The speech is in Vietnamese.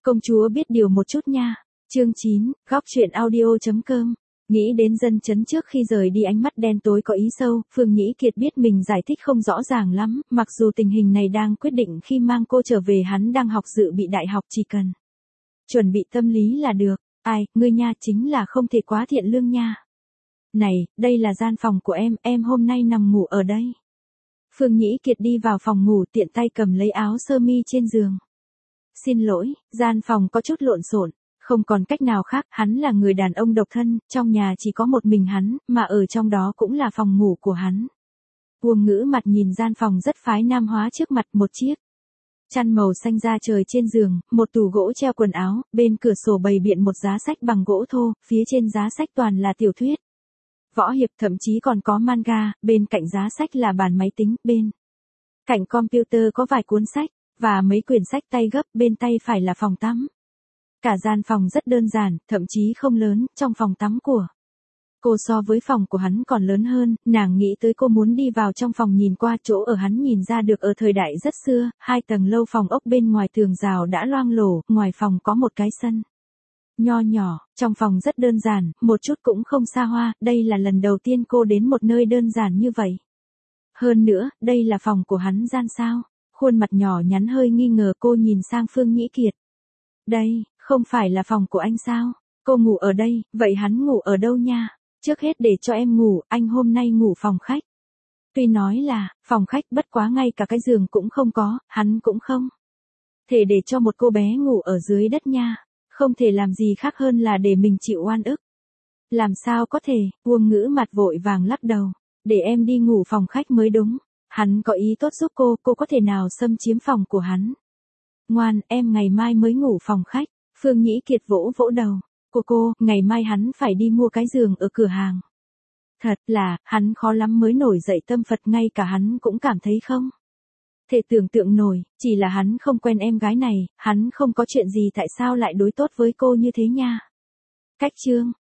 Công chúa biết điều một chút nha. Chương 9, góc truyện audio.com. Nghĩ đến dân chấn trước khi rời đi ánh mắt đen tối có ý sâu, Phương Nhĩ Kiệt biết mình giải thích không rõ ràng lắm, mặc dù tình hình này đang quyết định khi mang cô trở về hắn đang học dự bị đại học chỉ cần chuẩn bị tâm lý là được. Ai, ngươi nha chính là không thể quá thiện lương nha. Này, đây là gian phòng của em hôm nay nằm ngủ ở đây. Phương Nhĩ Kiệt đi vào phòng ngủ tiện tay cầm lấy áo sơ mi trên giường. Xin lỗi, gian phòng có chút lộn xộn. Không còn cách nào khác, hắn là người đàn ông độc thân, trong nhà chỉ có một mình hắn, mà ở trong đó cũng là phòng ngủ của hắn. Uông Ngữ mặt nhìn gian phòng rất phái nam hóa trước mặt, một chiếc chăn màu xanh da trời trên giường, một tủ gỗ treo quần áo, bên cửa sổ bày biện một giá sách bằng gỗ thô, phía trên giá sách toàn là tiểu thuyết, võ hiệp, thậm chí còn có manga, bên cạnh giá sách là bàn máy tính, bên cạnh computer có vài cuốn sách, và mấy quyển sách tay gấp, bên tay phải là phòng tắm. Cả gian phòng rất đơn giản, thậm chí không lớn, trong phòng tắm của cô so với phòng của hắn còn lớn hơn, nàng nghĩ tới cô muốn đi vào trong phòng nhìn qua chỗ ở hắn nhìn ra được ở thời đại rất xưa, 2 tầng lâu phòng ốc bên ngoài tường rào đã loang lổ, ngoài phòng có một cái sân nho nhỏ, trong phòng rất đơn giản, một chút cũng không xa hoa, đây là lần đầu tiên cô đến một nơi đơn giản như vậy. Hơn nữa, đây là phòng của hắn gian sao? Khuôn mặt nhỏ nhắn hơi nghi ngờ cô nhìn sang Phương Nhĩ Kiệt. Đây, không phải là phòng của anh sao? Cô ngủ ở đây, vậy hắn ngủ ở đâu nha? Trước hết để cho em ngủ, anh hôm nay ngủ phòng khách. Tuy nói là, phòng khách bất quá ngay cả cái giường cũng không có, hắn cũng không thể để cho một cô bé ngủ ở dưới đất nha. Không thể làm gì khác hơn là để mình chịu oan ức. Làm sao có thể, Uông Ngữ mặt vội vàng lắc đầu. Để em đi ngủ phòng khách mới đúng. Hắn có ý tốt giúp cô có thể nào xâm chiếm phòng của hắn. Ngoan, em ngày mai mới ngủ phòng khách. Phương Nhĩ Kiệt vỗ vỗ đầu. Cô, ngày mai hắn phải đi mua cái giường ở cửa hàng. Thật là, hắn khó lắm mới nổi dậy tâm Phật, ngay cả hắn cũng cảm thấy không thể tưởng tượng nổi, chỉ là hắn không quen em gái này, hắn không có chuyện gì tại sao lại đối tốt với cô như thế nha. Cách chương